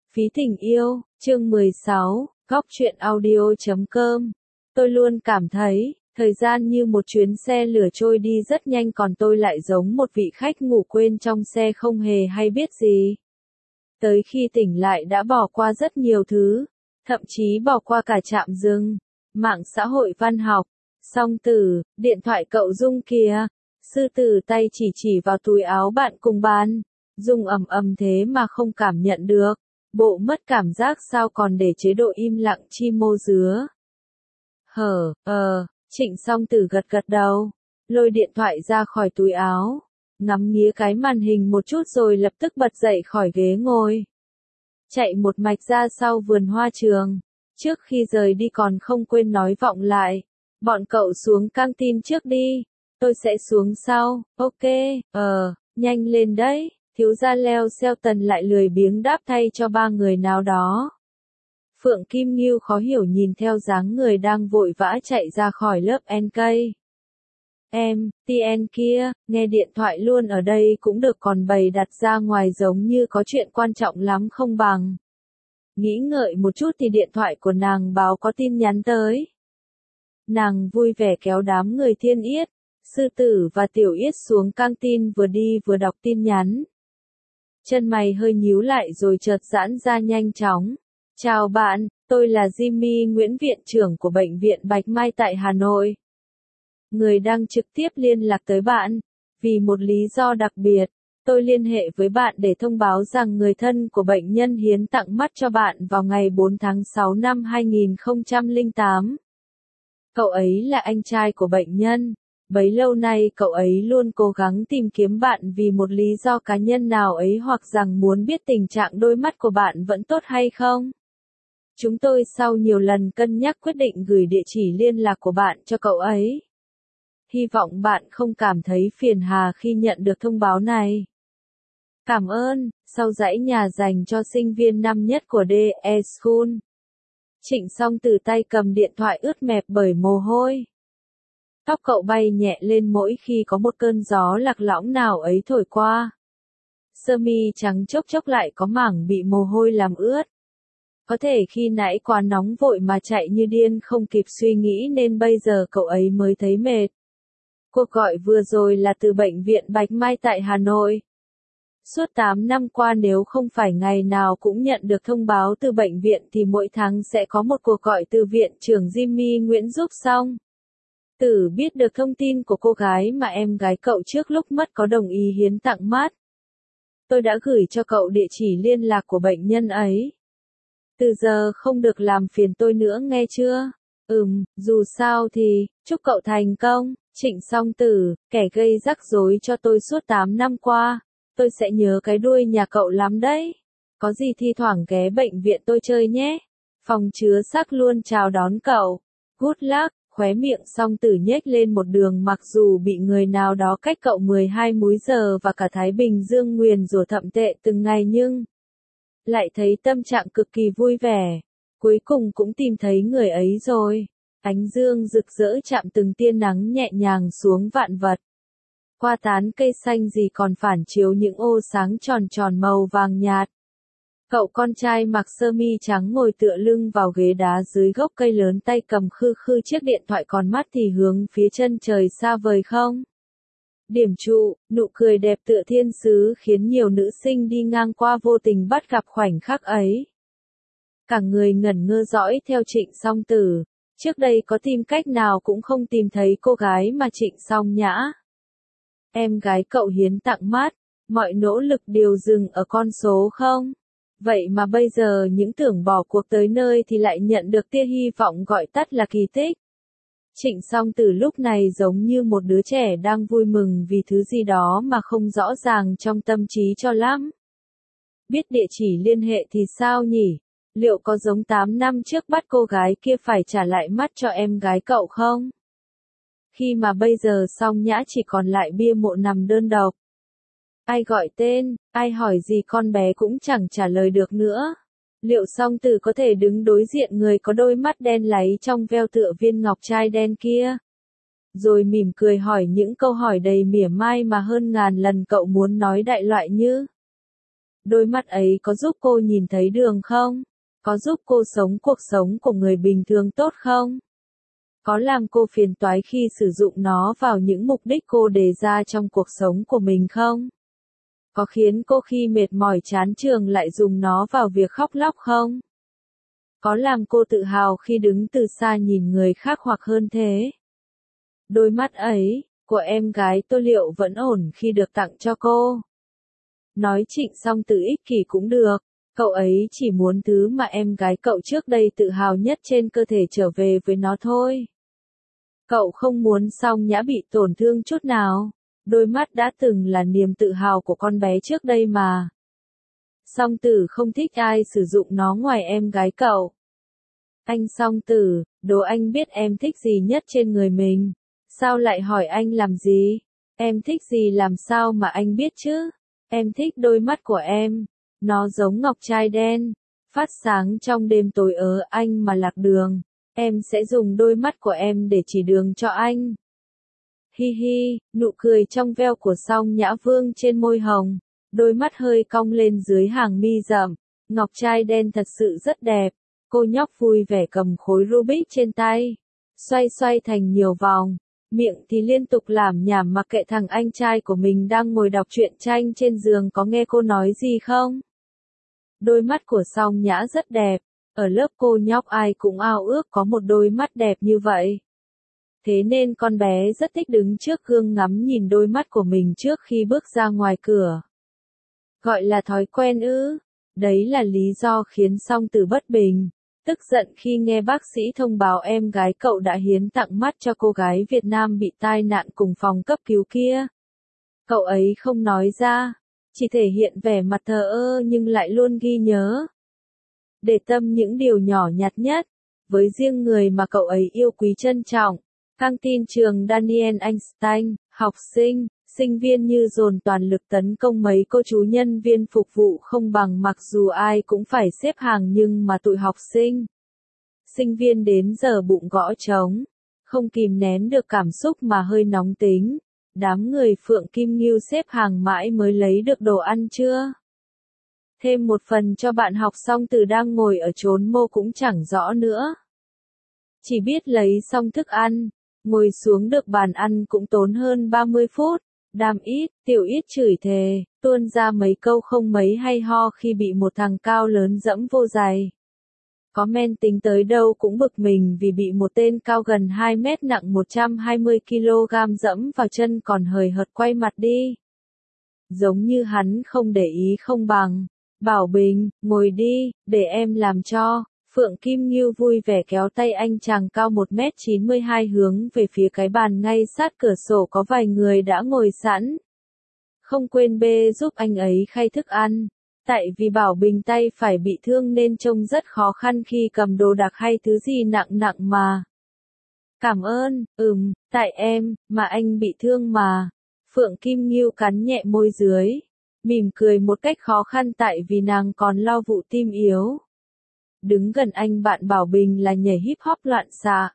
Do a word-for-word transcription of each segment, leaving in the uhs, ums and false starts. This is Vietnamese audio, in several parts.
Phí tình yêu, chương mười sáu, góc truyện audio chấm com. Tôi luôn cảm thấy, thời gian như một chuyến xe lửa trôi đi rất nhanh, còn tôi lại giống một vị khách ngủ quên trong xe không hề hay biết gì. Tới khi tỉnh lại đã bỏ qua rất nhiều thứ, thậm chí bỏ qua cả trạm dừng, mạng xã hội, văn học, song tử, điện thoại cậu Dung kìa. Sư tử tay chỉ chỉ vào túi áo bạn cùng bàn. Dung ầm ầm thế mà không cảm nhận được. Bộ mất cảm giác sao còn để chế độ im lặng chi mô dứa. Hở, ờ, Trịnh song tử gật gật đầu, lôi điện thoại ra khỏi túi áo, ngắm nghía cái màn hình một chút rồi lập tức bật dậy khỏi ghế ngồi. Chạy một mạch ra sau vườn hoa trường, trước khi rời đi còn không quên nói vọng lại. Bọn cậu xuống căng tin trước đi, tôi sẽ xuống sau, ok, ờ, nhanh lên đấy. Thiếu gia Leo Shelton lại lười biếng đáp thay cho ba người nào đó. Phượng Kim Ngưu khó hiểu nhìn theo dáng người đang vội vã chạy ra khỏi lớp en ca. Em, tê en kia, nghe điện thoại luôn ở đây cũng được, còn bày đặt ra ngoài giống như có chuyện quan trọng lắm không bằng. Nghĩ ngợi một chút thì điện thoại của nàng báo có tin nhắn tới. Nàng vui vẻ kéo đám người Thiên Yết, Sư Tử và Tiểu Yết xuống căng tin, vừa đi vừa đọc tin nhắn. Chân mày hơi nhíu lại rồi chợt giãn ra nhanh chóng. Chào bạn, tôi là Jimmy Nguyễn, viện trưởng của Bệnh viện Bạch Mai tại Hà Nội. Người đang trực tiếp liên lạc tới bạn. Vì một lý do đặc biệt, tôi liên hệ với bạn để thông báo rằng người thân của bệnh nhân hiến tặng mắt cho bạn vào ngày bốn tháng sáu năm hai nghìn không trăm lẻ tám. Cậu ấy là anh trai của bệnh nhân. Bấy lâu nay cậu ấy luôn cố gắng tìm kiếm bạn vì một lý do cá nhân nào ấy, hoặc rằng muốn biết tình trạng đôi mắt của bạn vẫn tốt hay không. Chúng tôi sau nhiều lần cân nhắc quyết định gửi địa chỉ liên lạc của bạn cho cậu ấy. Hy vọng bạn không cảm thấy phiền hà khi nhận được thông báo này. Cảm ơn. Sau dãy nhà dành cho sinh viên năm nhất của đê e School. Trịnh song từ tay cầm điện thoại ướt mẹp bởi mồ hôi. Tóc cậu bay nhẹ lên mỗi khi có một cơn gió lạc lõng nào ấy thổi qua. Sơ mi trắng chốc chốc lại có mảng bị mồ hôi làm ướt. Có thể khi nãy quá nóng vội mà chạy như điên không kịp suy nghĩ nên bây giờ cậu ấy mới thấy mệt. Cuộc gọi vừa rồi là từ Bệnh viện Bạch Mai tại Hà Nội. Suốt tám năm qua nếu không phải ngày nào cũng nhận được thông báo từ bệnh viện thì mỗi tháng sẽ có một cuộc gọi từ viện trưởng Jimmy Nguyễn giúp xong. Tử biết được thông tin của cô gái mà em gái cậu trước lúc mất có đồng ý hiến tặng mắt. Tôi đã gửi cho cậu địa chỉ liên lạc của bệnh nhân ấy. Từ giờ không được làm phiền tôi nữa nghe chưa? Ừm, dù sao thì, chúc cậu thành công. Trịnh song tử, kẻ gây rắc rối cho tôi suốt tám năm qua. Tôi sẽ nhớ cái đuôi nhà cậu lắm đấy. Có gì thi thoảng ghé bệnh viện tôi chơi nhé. Phòng chứa xác luôn chào đón cậu. Good luck. Khóe miệng song tử nhếch lên một đường, mặc dù bị người nào đó cách cậu mười hai múi giờ và cả Thái Bình Dương nguyền rủa thậm tệ từng ngày, nhưng lại thấy tâm trạng cực kỳ vui vẻ. Cuối cùng cũng tìm thấy người ấy rồi. Ánh dương rực rỡ chạm từng tia nắng nhẹ nhàng xuống vạn vật. Qua tán cây xanh gì còn phản chiếu những ô sáng tròn tròn màu vàng nhạt. Cậu con trai mặc sơ mi trắng ngồi tựa lưng vào ghế đá dưới gốc cây lớn, tay cầm khư khư chiếc điện thoại, còn mắt thì hướng phía chân trời xa vời không. Điểm trụ, nụ cười đẹp tựa thiên sứ khiến nhiều nữ sinh đi ngang qua vô tình bắt gặp khoảnh khắc ấy. Cả người ngẩn ngơ dõi theo Trịnh song tử. Trước đây có tìm cách nào cũng không tìm thấy cô gái mà Trịnh song nhã. Em gái cậu hiến tặng mắt, mọi nỗ lực đều dừng ở con số không. Vậy mà bây giờ những tưởng bỏ cuộc tới nơi thì lại nhận được tia hy vọng, gọi tắt là kỳ tích. Trịnh song tử lúc này giống như một đứa trẻ đang vui mừng vì thứ gì đó mà không rõ ràng trong tâm trí cho lắm. Biết địa chỉ liên hệ thì sao nhỉ? Liệu có giống tám năm trước bắt cô gái kia phải trả lại mắt cho em gái cậu không? Khi mà bây giờ Song Nhã chỉ còn lại bia mộ nằm đơn độc. Ai gọi tên, ai hỏi gì con bé cũng chẳng trả lời được nữa. Liệu song tử có thể đứng đối diện người có đôi mắt đen láy trong veo tựa viên ngọc trai đen kia? Rồi mỉm cười hỏi những câu hỏi đầy mỉa mai mà hơn ngàn lần cậu muốn nói đại loại như: Đôi mắt ấy có giúp cô nhìn thấy đường không? Có giúp cô sống cuộc sống của người bình thường tốt không? Có làm cô phiền toái khi sử dụng nó vào những mục đích cô đề ra trong cuộc sống của mình không? Có khiến cô khi mệt mỏi chán trường lại dùng nó vào việc khóc lóc không? Có làm cô tự hào khi đứng từ xa nhìn người khác hoặc hơn thế? Đôi mắt ấy, của em gái tôi liệu vẫn ổn khi được tặng cho cô? Nói Trịnh Song Tử ích kỷ cũng được, cậu ấy chỉ muốn thứ mà em gái cậu trước đây tự hào nhất trên cơ thể trở về với nó thôi. Cậu không muốn Song Nhã bị tổn thương chút nào, đôi mắt đã từng là niềm tự hào của con bé trước đây mà. Song Tử không thích ai sử dụng nó ngoài em gái cậu. Anh Song Tử, đố anh biết em thích gì nhất trên người mình, sao lại hỏi anh làm gì? Em thích gì làm sao mà anh biết chứ? Em thích đôi mắt của em, nó giống ngọc trai đen, phát sáng trong đêm tối ớ anh mà lạc đường, em sẽ dùng đôi mắt của em để chỉ đường cho anh. Hi hi, nụ cười trong veo của Song Nhã vương trên môi hồng, đôi mắt hơi cong lên dưới hàng mi rậm, ngọc trai đen thật sự rất đẹp, cô nhóc vui vẻ cầm khối Rubik trên tay, xoay xoay thành nhiều vòng. Miệng thì liên tục lảm nhảm mặc kệ thằng anh trai của mình đang ngồi đọc truyện tranh trên giường có nghe cô nói gì không. Đôi mắt của Song Nhã rất đẹp, ở lớp cô nhóc ai cũng ao ước có một đôi mắt đẹp như vậy. Thế nên con bé rất thích đứng trước gương ngắm nhìn đôi mắt của mình trước khi bước ra ngoài cửa. Gọi là thói quen ư? Đấy là lý do khiến Song Tử bất bình. Tức giận khi nghe bác sĩ thông báo em gái cậu đã hiến tặng mắt cho cô gái Việt Nam bị tai nạn cùng phòng cấp cứu kia. Cậu ấy không nói ra, chỉ thể hiện vẻ mặt thờ ơ nhưng lại luôn ghi nhớ. Để tâm những điều nhỏ nhặt nhất, với riêng người mà cậu ấy yêu quý trân trọng. Căng tin trường Daniel Einstein, học sinh, sinh viên như dồn toàn lực tấn công mấy cô chú nhân viên phục vụ không bằng mặc dù ai cũng phải xếp hàng nhưng mà tụi học sinh. Sinh viên đến giờ bụng gõ trống, không kìm nén được cảm xúc mà hơi nóng tính. Đám người Phượng Kim Ngưu xếp hàng mãi mới lấy được đồ ăn trưa. Thêm một phần cho bạn học xong từ đang ngồi ở chốn mô cũng chẳng rõ nữa. Chỉ biết lấy xong thức ăn, ngồi xuống được bàn ăn cũng tốn hơn ba mươi phút. Đàm ít, tiểu ít chửi thề, tuôn ra mấy câu không mấy hay ho khi bị một thằng cao lớn dẫm vô giày. Có men tính tới đâu cũng bực mình vì bị một tên cao gần hai mét nặng một trăm hai mươi ki lô gam dẫm vào chân còn hời hợt quay mặt đi. Giống như hắn không để ý không bằng. Bảo Bình, ngồi đi, để em làm cho. Phượng Kim Ngưu vui vẻ kéo tay anh chàng cao một mét chín mươi hai hướng về phía cái bàn ngay sát cửa sổ có vài người đã ngồi sẵn. Không quên bê giúp anh ấy khay thức ăn. Tại vì Bảo Bình tay phải bị thương nên trông rất khó khăn khi cầm đồ đạc hay thứ gì nặng nặng mà. Cảm ơn, ừm, tại em, mà anh bị thương mà. Phượng Kim Ngưu cắn nhẹ môi dưới. Mỉm cười một cách khó khăn tại vì nàng còn lo vụ tim yếu. Đứng gần anh bạn Bảo Bình là nhảy hip hop loạn xạ.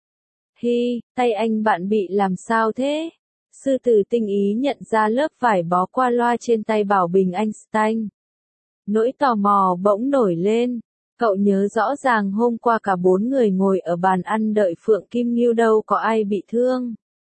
Hi, tay anh bạn bị làm sao thế? Sư tử tinh ý nhận ra lớp vải bó qua loa trên tay Bảo Bình Einstein. Nỗi tò mò bỗng nổi lên. Cậu nhớ rõ ràng hôm qua cả bốn người ngồi ở bàn ăn đợi Phượng Kim Ngưu đâu có ai bị thương.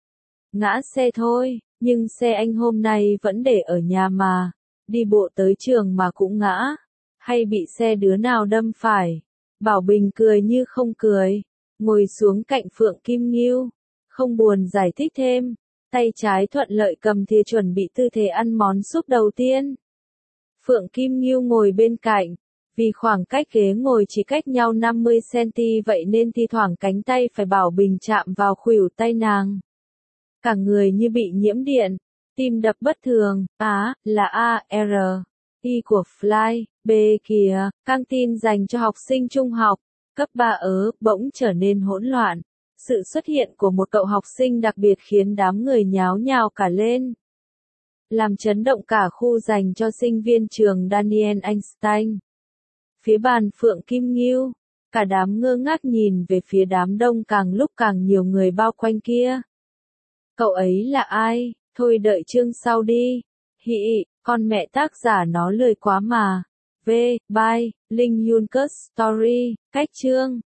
Ngã xe thôi, nhưng xe anh hôm nay vẫn để ở nhà mà. Đi bộ tới trường mà cũng ngã. Hay bị xe đứa nào đâm phải? Bảo Bình cười như không cười. Ngồi xuống cạnh Phượng Kim Ngưu. Không buồn giải thích thêm. Tay trái thuận lợi cầm thìa chuẩn bị tư thế ăn món súp đầu tiên. Phượng Kim Ngưu ngồi bên cạnh. Vì khoảng cách ghế ngồi chỉ cách nhau năm mươi xăng-ti-mét vậy nên thi thoảng cánh tay phải Bảo Bình chạm vào khuỷu tay nàng. Cả người như bị nhiễm điện. Tim đập bất thường. Á, là A, R. Y của Fly. B kìa, căng tin dành cho học sinh trung học. Cấp ba ớ, bỗng trở nên hỗn loạn. Sự xuất hiện của một cậu học sinh đặc biệt khiến đám người nháo nhào cả lên. Làm chấn động cả khu dành cho sinh viên trường Daniel Einstein. Phía bàn Phượng Kim Ngưu, cả đám ngơ ngác nhìn về phía đám đông càng lúc càng nhiều người bao quanh kia. Cậu ấy là ai? Thôi đợi chương sau đi. Hị, Con mẹ tác giả nó lười quá mà. V. By. Linh Yuncus Story. Cách chương.